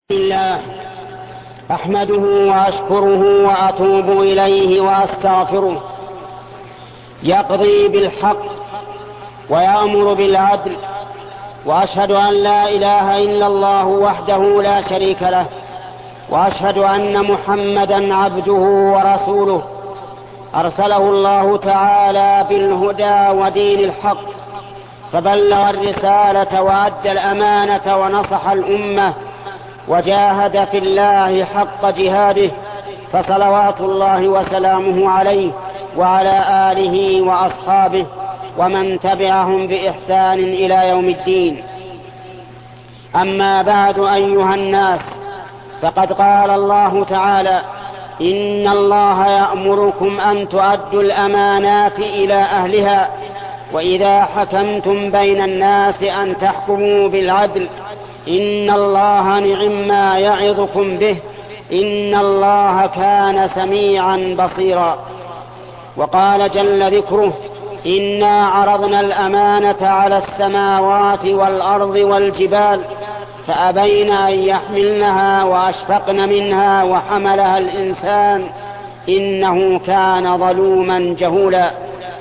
الله أحمده وأشكره وأتوب إليه وأستغفره، يقضي بالحق ويأمر بالعدل، وأشهد أن لا إله إلا الله وحده لا شريك له، وأشهد أن محمدا عبده ورسوله أرسله الله تعالى بالهدى ودين الحق، فبلغ الرسالة وأدى الأمانة ونصح الأمة وجاهد في الله حق جهاده، فصلوات الله وسلامه عليه وعلى آله وأصحابه ومن تبعهم بإحسان إلى يوم الدين. أما بعد أيها الناس، فقد قال الله تعالى: إن الله يأمركم أن تؤدوا الأمانات إلى أهلها، وإذا حكمتم بين الناس أن تحكموا بالعدل، إن الله نعم ما يعظكم به، إن الله كان سميعا بصيرا. وقال جل ذكره: إنا عرضنا الأمانة على السماوات والأرض والجبال فأبين أن يحملنها وأشفقن منها وحملها الإنسان إنه كان ظلوما جهولا.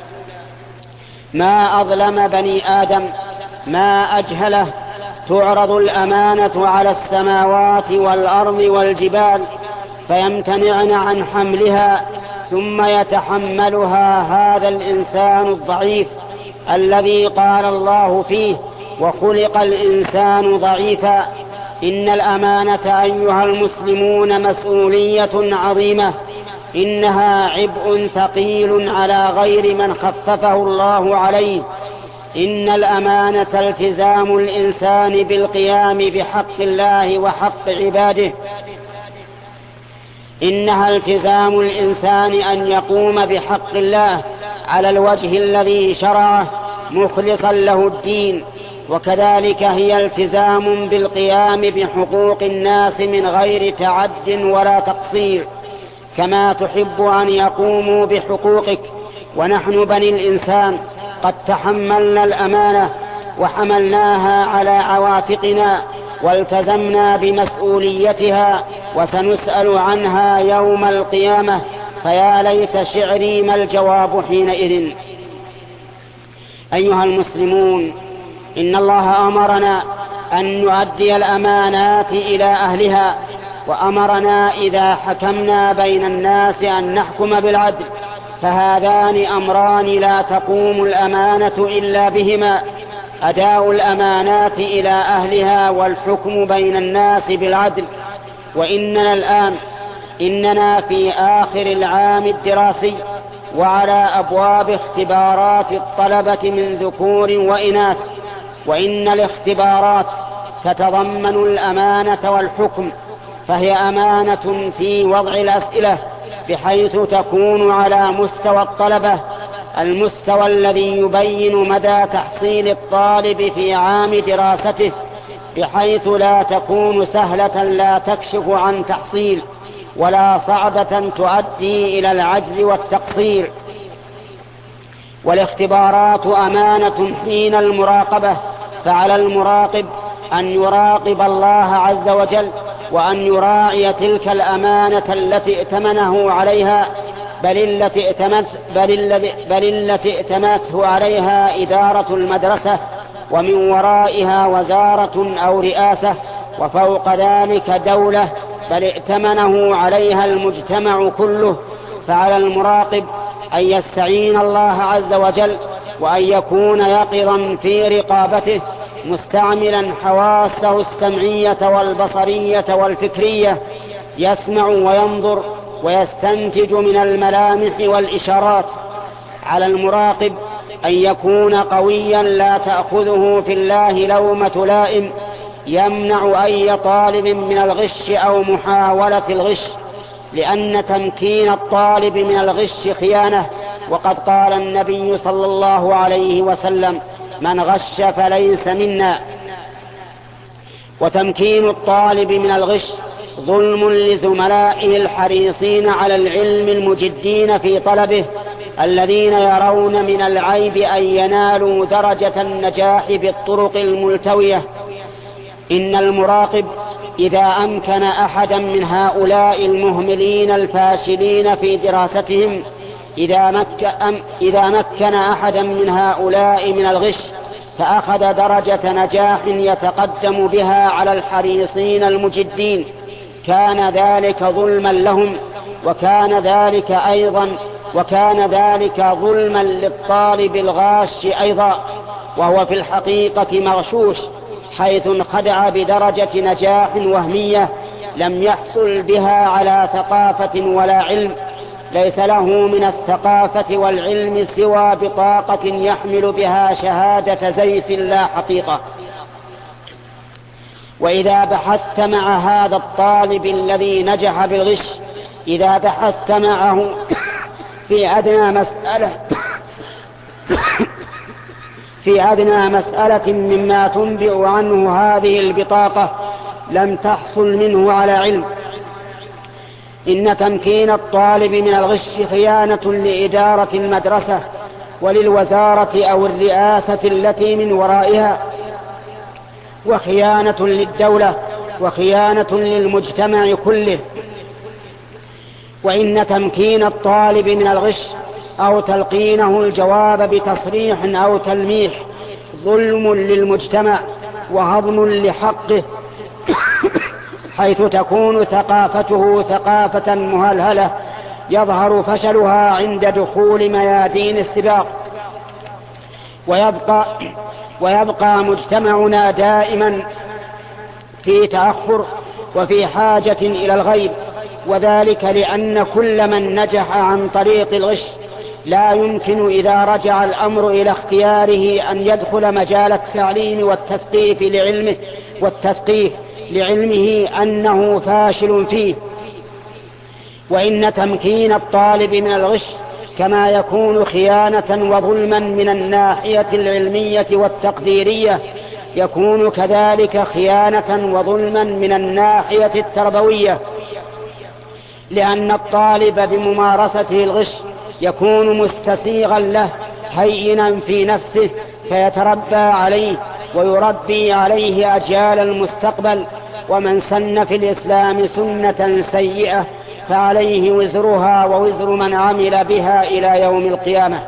ما أظلم بني آدم، ما أجهله. تعرض الأمانة على السماوات والأرض والجبال فيمتنعن عن حملها، ثم يتحملها هذا الإنسان الضعيف الذي قال الله فيه: وخلق الإنسان ضعيفا. إن الأمانة أيها المسلمون مسؤولية عظيمة، إنها عبء ثقيل على غير من خففه الله عليه. إن الأمانة التزام الإنسان بالقيام بحق الله وحق عباده، إنها التزام الإنسان أن يقوم بحق الله على الوجه الذي شرعه مخلصا له الدين، وكذلك هي التزام بالقيام بحقوق الناس من غير تعد ولا تقصير، كما تحب أن يقوموا بحقوقك. ونحن بني الإنسان قد تحملنا الأمانة وحملناها على عواتقنا والتزمنا بمسؤوليتها، وسنسأل عنها يوم القيامة، فيا ليت شعري ما الجواب حينئذ. أيها المسلمون، إن الله أمرنا أن نؤدي الأمانات إلى أهلها، وأمرنا إذا حكمنا بين الناس أن نحكم بالعدل، فهذان أمران لا تقوم الأمانة إلا بهما: أداء الأمانات إلى أهلها والحكم بين الناس بالعدل. وإننا الآن في آخر العام الدراسي، وعلى أبواب اختبارات الطلبة من ذكور وإناث، وإن الاختبارات تتضمن الأمانة والحكم، فهي أمانة في وضع الأسئلة بحيث تكون على مستوى الطلبة، المستوى الذي يبين مدى تحصيل الطالب في عام دراسته، بحيث لا تكون سهلة لا تكشف عن تحصيل، ولا صعبة تؤدي إلى العجز والتقصير. والاختبارات أمانة حين المراقبة، فعلى المراقب أن يراقب الله عز وجل، وأن يراعي تلك الأمانة التي ائتمنه عليها، بل التي ائتمته عليها إدارة المدرسة، ومن ورائها وزارة أو رئاسة، وفوق ذلك دولة، بل ائتمنه عليها المجتمع كله. فعلى المراقب أن يستعين الله عز وجل، وأن يكون يقظا في رقابته، مستعملا حواسه السمعية والبصرية والفكرية، يسمع وينظر ويستنتج من الملامح والإشارات. على المراقب أن يكون قويا لا تأخذه في الله لومة لائم، يمنع أي طالب من الغش أو محاولة الغش، لأن تمكين الطالب من الغش خيانة، وقد قال النبي صلى الله عليه وسلم: من غش فليس منا. وتمكين الطالب من الغش ظلم لزملائه الحريصين على العلم المجدين في طلبه، الذين يرون من العيب أن ينالوا درجة النجاح بالطرق الملتوية. إن المراقب إذا أمكن أحدا من هؤلاء المهملين الفاشلين في دراستهم إذا مكن أحدا من هؤلاء من الغش فأخذ درجة نجاح يتقدم بها على الحريصين المجدين، كان ذلك ظلما لهم، وكان ذلك ظلما للطالب الغاش أيضا، وهو في الحقيقة مغشوش، حيث انخدع بدرجة نجاح وهمية لم يحصل بها على ثقافة ولا علم، ليس له من الثقافة والعلم سوى بطاقة يحمل بها شهادة زيف لا حقيقة. وإذا بحثت مع هذا الطالب الذي نجح بالغش، إذا بحثت معه في أدنى مسألة مما تنبئ عنه هذه البطاقة لم تحصل منه على علم. إن تمكين الطالب من الغش خيانة لإدارة المدرسة وللوزارة أو الرئاسة التي من ورائها، وخيانة للدولة، وخيانة للمجتمع كله. وإن تمكين الطالب من الغش أو تلقينه الجواب بتصريح أو تلميح ظلم للمجتمع وهضم لحقه، حيث تكون ثقافته ثقافة مهلهلة يظهر فشلها عند دخول ميادين السباق، ويبقى مجتمعنا دائما في تأخر وفي حاجة إلى الغيب، وذلك لأن كل من نجح عن طريق الغش لا يمكن إذا رجع الأمر إلى اختياره أن يدخل مجال التعليم والتثقيف لعلمه أنه فاشل فيه. وإن تمكين الطالب من الغش كما يكون خيانة وظلما من الناحية العلمية والتقديرية، يكون كذلك خيانة وظلما من الناحية التربوية، لأن الطالب بممارسته الغش يكون مستسيغا له هينا في نفسه، فيتربى عليه ويربي عليه أجيال المستقبل. ومن سن في الإسلام سنة سيئة فعليه وزرها ووزر من عمل بها إلى يوم القيامة.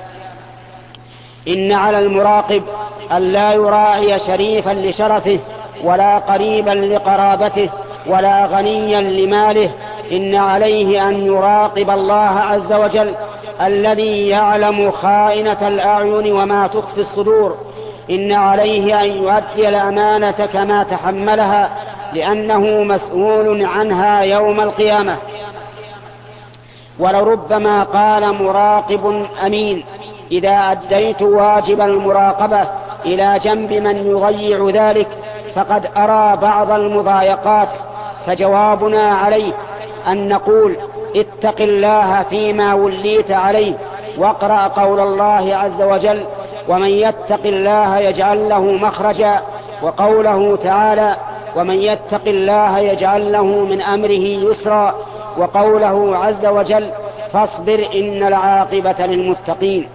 إن على المراقب أن لا يراعي شريفا لشرفه، ولا قريبا لقرابته، ولا غنيا لماله. إن عليه أن يراقب الله عز وجل الذي يعلم خائنة الأعين وما تخفي الصدور. إن عليه أن يؤدي الأمانة كما تحملها، لأنه مسؤول عنها يوم القيامة. ولربما قال مراقب أمين: إذا أديت واجب المراقبة إلى جنب من يضيع ذلك فقد أرى بعض المضايقات، فجوابنا عليه أن نقول: اتق الله فيما وليت عليه، واقرأ قول الله عز وجل: ومن يتق الله يجعل له مخرجا، وقوله تعالى: ومن يتق الله يجعل له من أمره يسرا، وقوله عز وجل: فاصبر إن العاقبة للمتقين.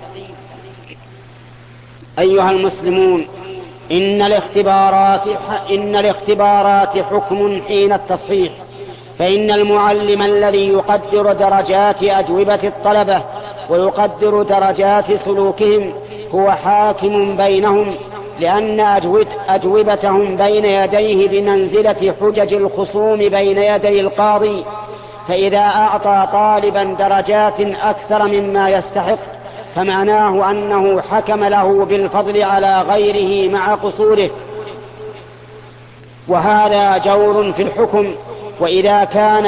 أيها المسلمون، إن الاختبارات حكم حين التصحيح، فإن المعلم الذي يقدر درجات أجوبة الطلبة ويقدر درجات سلوكهم هو حاكم بينهم، لأن أجوبتهم بين يديه بمنزلة حجج الخصوم بين يدي القاضي، فإذا أعطى طالبا درجات أكثر مما يستحق فمعناه أنه حكم له بالفضل على غيره مع قصوره، وهذا جور في الحكم. وإذا كان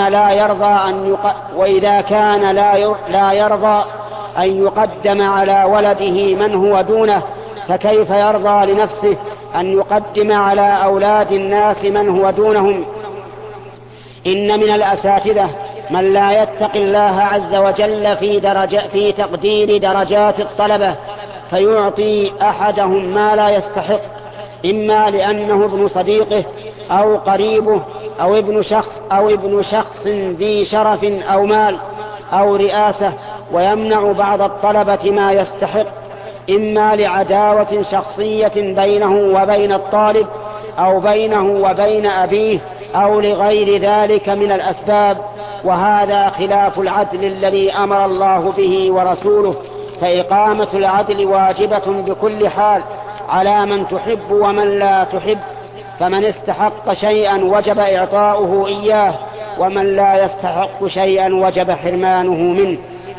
لا يرضى أن يقدم على ولده من هو دونه، فكيف يرضى لنفسه أن يقدم على أولاد الناس من هو دونهم؟ إن من الأساتذة من لا يتقي الله عز وجل في تقدير درجات الطلبة، فيعطي أحدهم ما لا يستحق، إما لأنه ابن صديقه أو قريبه أو ابن شخص ذي شرف أو مال أو رئاسة، ويمنع بعض الطلبة ما يستحق، إما لعداوة شخصية بينه وبين الطالب، أو بينه وبين أبيه أو لغير ذلك من الأسباب، وهذا خلاف العدل الذي أمر الله به ورسوله، فإقامة العدل واجبة بكل حال على من تحب ومن لا تحب، فمن استحق شيئا وجب إعطاؤه إياه، ومن لا يستحق شيئا وجب حرمانه منه.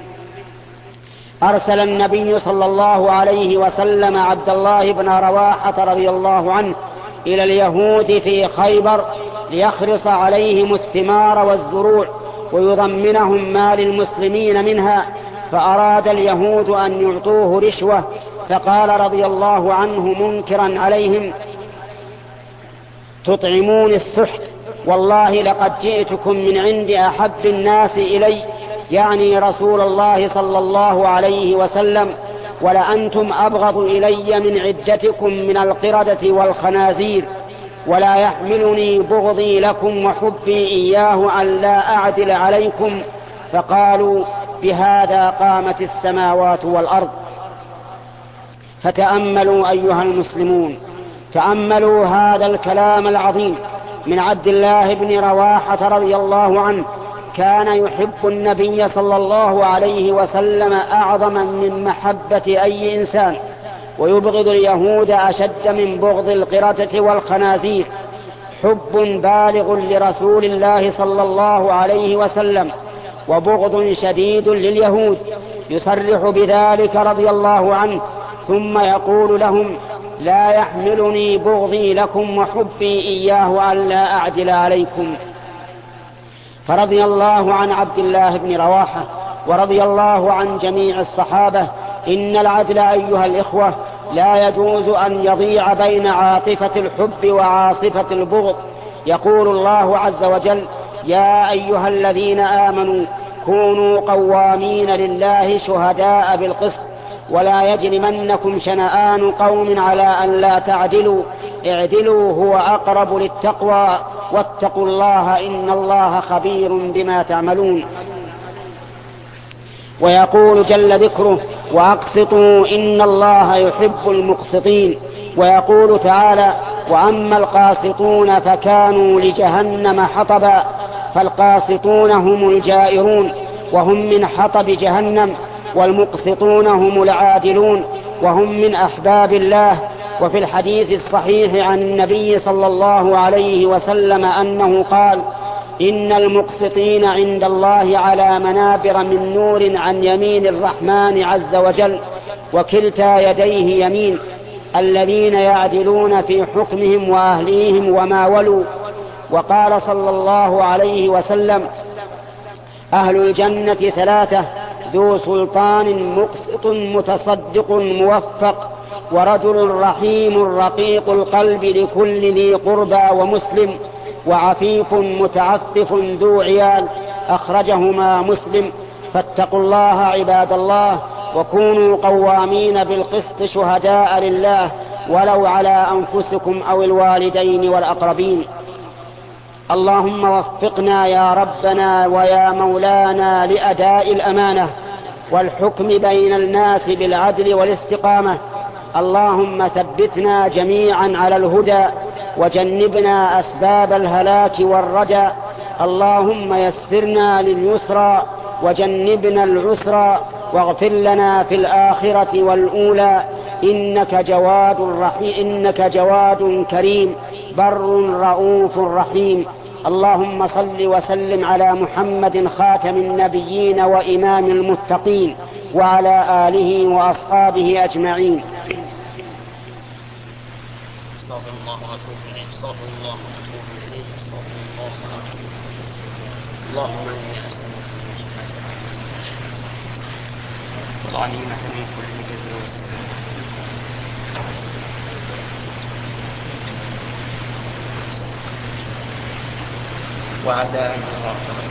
أرسل النبي صلى الله عليه وسلم عبد الله بن رواحة رضي الله عنه إلى اليهود في خيبر ليخرص عليهم الثمار والزروع ويضمنهم ما للمسلمين منها، فأراد اليهود أن يعطوه رشوة، فقال رضي الله عنه منكرا عليهم: تطعمون السحت، والله لقد جئتكم من عند أحب الناس إلي، يعني رسول الله صلى الله عليه وسلم، ولأنتم أبغض إلي من عدتكم من القردة والخنازير، ولا يحملني بغضي لكم وحبي إياه أن لا أعدل عليكم. فقالوا: بهذا قامت السماوات والأرض. فتأملوا أيها المسلمون، تأملوا هذا الكلام العظيم من عبد الله بن رواحة رضي الله عنه. كان يحب النبي صلى الله عليه وسلم أعظم من محبة أي إنسان، ويبغض اليهود أشد من بغض القردة والخنازير، حب بالغ لرسول الله صلى الله عليه وسلم، وبغض شديد لليهود، يصرح بذلك رضي الله عنه، ثم يقول لهم: لا يحملني بغضي لكم وحبي إياه أن لا أعدل عليكم. فرضي الله عن عبد الله بن رواحة ورضي الله عن جميع الصحابة. إن العدل أيها الإخوة لا يجوز أن يضيع بين عاطفة الحب وعاصفة البغض. يقول الله عز وجل: يا أيها الذين آمنوا كونوا قوامين لله شهداء بالقسط، ولا يجرمنكم شنآن قوم على أن لا تعدلوا، اعدلوا هو أقرب للتقوى، واتقوا الله إن الله خبير بما تعملون. ويقول جل ذكره: وأقسطوا إن الله يحب المقسطين. ويقول تعالى: وأما القاسطون فكانوا لجهنم حطبا. فالقاسطون هم الجائرون وهم من حطب جهنم، والمقسطون هم العادلون وهم من أحباب الله. وفي الحديث الصحيح عن النبي صلى الله عليه وسلم أنه قال: إن المقسطين عند الله على منابر من نور عن يمين الرحمن عز وجل، وكلتا يديه يمين، الذين يعدلون في حكمهم وأهليهم وما ولوا. وقال صلى الله عليه وسلم: أهل الجنة ثلاثة: ذو سلطان مقسط متصدق موفق، ورجل رحيم رقيق القلب لكل ذي قربى ومسلم، وعفيف متعفف ذو عيال. أخرجهما مسلم. فاتقوا الله عباد الله، وكونوا قوامين بالقسط شهداء لله، ولو على أنفسكم أو الوالدين والأقربين. اللهم وفقنا يا ربنا ويا مولانا لأداء الأمانة والحكم بين الناس بالعدل والاستقامة. اللهم ثبتنا جميعا على الهدى، وجنبنا أسباب الهلاك والرجى. اللهم يسرنا لليسرى وجنبنا العسرى، واغفر لنا في الآخرة والأولى، إنك جواد رحيم، إنك جواد كريم بر رؤوف رحيم. اللهم صل وسلم على محمد خاتم النبيين وإمام المتقين، وعلى آله وأصحابه أجمعين. استغفر الله واتوب اليه، استغفر الله واتوب اليه، استغفر الله واتوب اليه. اللهم اني اسالك والغنيمة من كل بر والسلام. وعداء الغافر.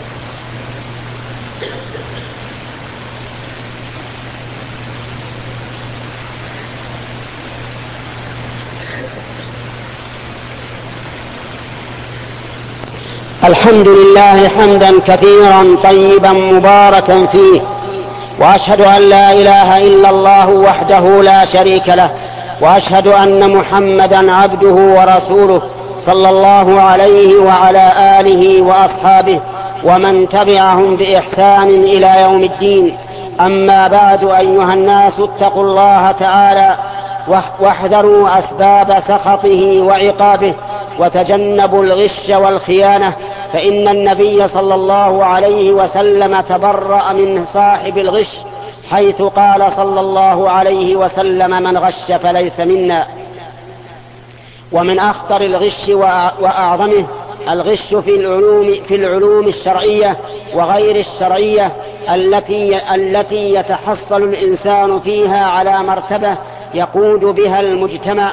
الحمد لله حمدا كثيرا طيبا مباركا فيه، وأشهد أن لا إله إلا الله وحده لا شريك له، وأشهد أن محمدا عبده ورسوله صلى الله عليه وعلى آله وأصحابه ومن تبعهم بإحسان إلى يوم الدين. أما بعد، أيها الناس، اتقوا الله تعالى واحذروا أسباب سخطه وعقابه، وتجنبوا الغش والخيانة، فإن النبي صلى الله عليه وسلم تبرأ من صاحب الغش، حيث قال صلى الله عليه وسلم: من غش فليس منا. ومن أخطر الغش وأعظمه الغش في العلوم الشرعية وغير الشرعية التي يتحصل الإنسان فيها على مرتبة يقود بها المجتمع.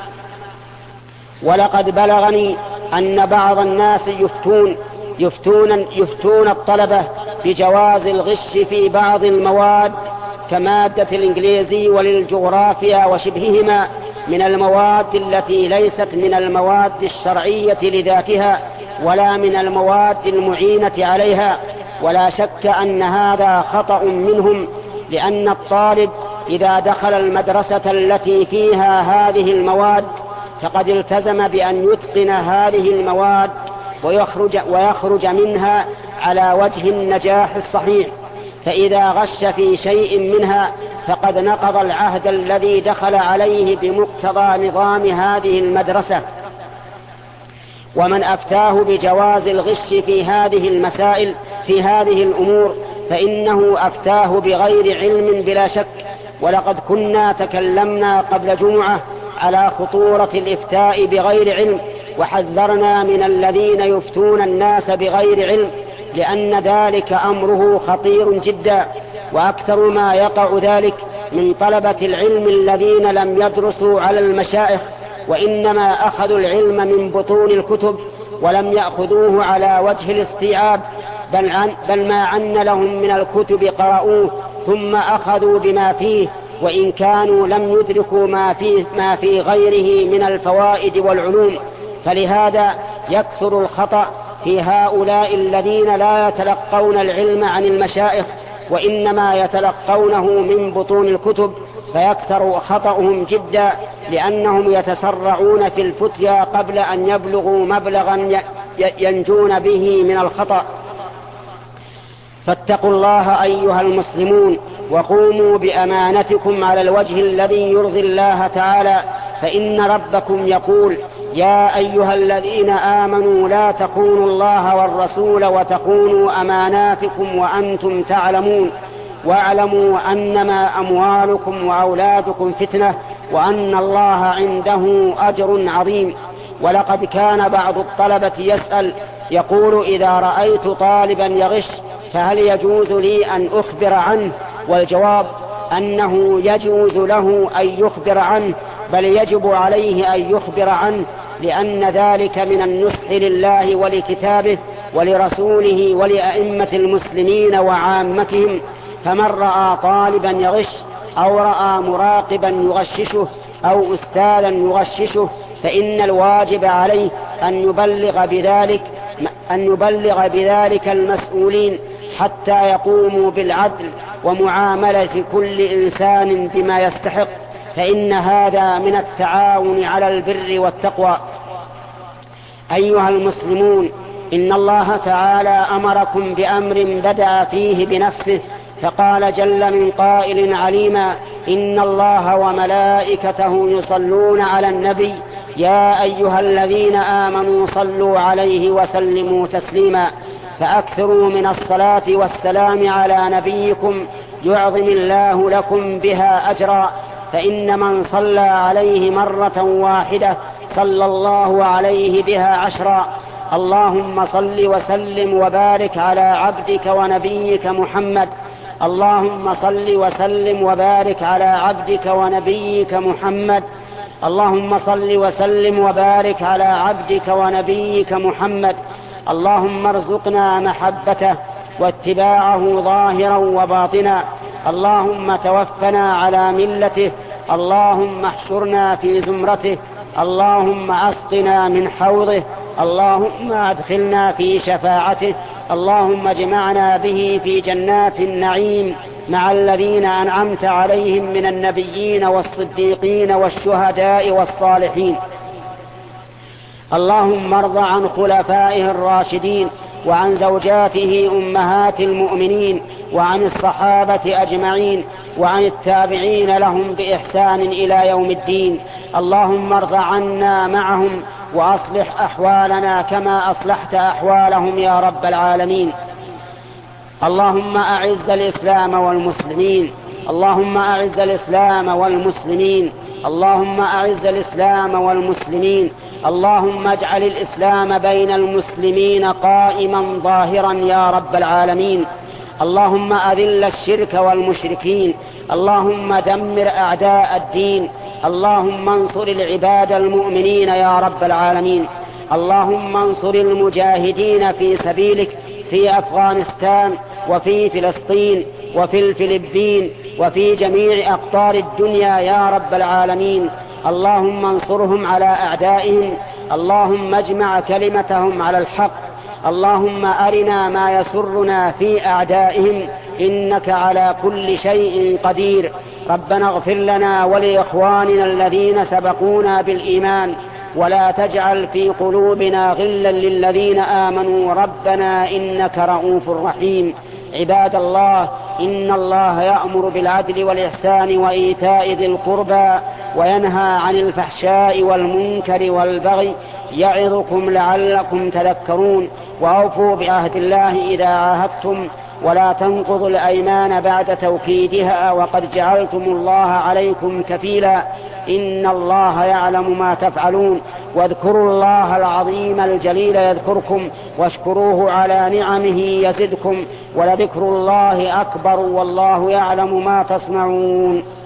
ولقد بلغني أن بعض الناس يفتون الطلبة بجواز الغش في بعض المواد كمادة الإنجليزي وللجغرافيا وشبههما من المواد التي ليست من المواد الشرعية لذاتها ولا من المواد المعينة عليها. ولا شك أن هذا خطأ منهم، لأن الطالب إذا دخل المدرسة التي فيها هذه المواد فقد التزم بأن يتقن هذه المواد ويخرج منها على وجه النجاح الصحيح، فإذا غش في شيء منها فقد نقض العهد الذي دخل عليه بمقتضى نظام هذه المدرسة. ومن أفتاه بجواز الغش في هذه المسائل في هذه الأمور فإنه أفتاه بغير علم بلا شك. ولقد كنا تكلمنا قبل جمعة على خطورة الإفتاء بغير علم، وحذرنا من الذين يفتون الناس بغير علم، لأن ذلك أمره خطير جدا. وأكثر ما يقع ذلك من طلبة العلم الذين لم يدرسوا على المشايخ، وإنما أخذوا العلم من بطون الكتب ولم يأخذوه على وجه الاستيعاب، بل ما عن لهم من الكتب قرأوه ثم أخذوا بما فيه، وإن كانوا لم يدركوا ما في غيره من الفوائد والعلوم. فلهذا يكثر الخطأ في هؤلاء الذين لا يتلقون العلم عن المشايخ وإنما يتلقونه من بطون الكتب، فيكثر خطأهم جدا، لأنهم يتسرعون في الفتيا قبل أن يبلغوا مبلغا ينجون به من الخطأ. فاتقوا الله أيها المسلمون، وقوموا بأمانتكم على الوجه الذي يرضي الله تعالى، فإن ربكم يقول: يا أيها الذين آمنوا لا تخونوا الله والرسول وتخونوا أماناتكم وأنتم تعلمون، واعلموا أنما أموالكم وأولادكم فتنة وأن الله عنده أجر عظيم. ولقد كان بعض الطلبة يسأل يقول: إذا رأيت طالبا يغش فهل يجوز لي أن أخبر عنه؟ والجواب أنه يجوز له أن يخبر عنه، بل يجب عليه أن يخبر عنه، لأن ذلك من النصح لله ولكتابه ولرسوله ولأئمة المسلمين وعامتهم. فمن رأى طالبا يغش أو رأى مراقبا يغششه أو أستاذا يغششه فإن الواجب عليه أن يبلغ بذلك المسؤولين حتى يقوموا بالعدل ومعاملة كل إنسان بما يستحق، فإن هذا من التعاون على البر والتقوى. أيها المسلمون، إن الله تعالى أمركم بأمر بدأ فيه بنفسه، فقال جل من قائل عليما: إن الله وملائكته يصلون على النبي يا أيها الذين آمنوا صلوا عليه وسلموا تسليما. فأكثروا من الصلاة والسلام على نبيكم يعظم الله لكم بها أجرا، فإن من صلى عليه مرة واحدة صلى الله عليه بها 10. اللهم صل وسلم وبارك على عبدك ونبيك محمد. اللهم صل وسلم وبارك على عبدك ونبيك محمد. اللهم صل وسلم وبارك على عبدك ونبيك محمد. اللهم ارزقنا محبته واتباعه ظاهرا وباطنا. اللهم توفنا على ملته. اللهم احشرنا في زمرته. اللهم اسقنا من حوضه. اللهم ادخلنا في شفاعته. اللهم اجمعنا به في جنات النعيم مع الذين أنعمت عليهم من النبيين والصديقين والشهداء والصالحين. اللهم ارض عن خلفائه الراشدين وعن زوجاته أمهات المؤمنين وعن الصحابة أجمعين وعن التابعين لهم بإحسان إلى يوم الدين. اللهم ارض عنا معهم وأصلح أحوالنا كما أصلحت أحوالهم يا رب العالمين. اللهم أعز الإسلام والمسلمين، اللهم أعز الإسلام والمسلمين، اللهم أعز الإسلام والمسلمين. اللهم اجعل الإسلام بين المسلمين قائما ظاهرا يا رب العالمين. اللهم أذل الشرك والمشركين، اللهم دمر أعداء الدين، اللهم انصر العباد المؤمنين يا رب العالمين. اللهم انصر المجاهدين في سبيلك في أفغانستان وفي فلسطين وفي الفلبين وفي جميع أقطار الدنيا يا رب العالمين. اللهم انصرهم على أعدائهم، اللهم اجمع كلمتهم على الحق. اللهم أرنا ما يسرنا في أعدائهم، إنك على كل شيء قدير. ربنا اغفر لنا ولإخواننا الذين سبقونا بالإيمان، ولا تجعل في قلوبنا غلا للذين آمنوا ربنا إنك رؤوف رحيم. عباد الله، إن الله يأمر بالعدل والإحسان وإيتاء ذي القربى وينهى عن الفحشاء والمنكر والبغي يعظكم لعلكم تذكرون. وأوفوا بعهد الله إذا عاهدتم، ولا تنقضوا الأيمان بعد توكيدها وقد جعلتم الله عليكم كفيلا، إن الله يعلم ما تفعلون. واذكروا الله العظيم الجليل يذكركم، واشكروه على نعمه يزدكم، ولذكر الله أكبر والله يعلم ما تصنعون.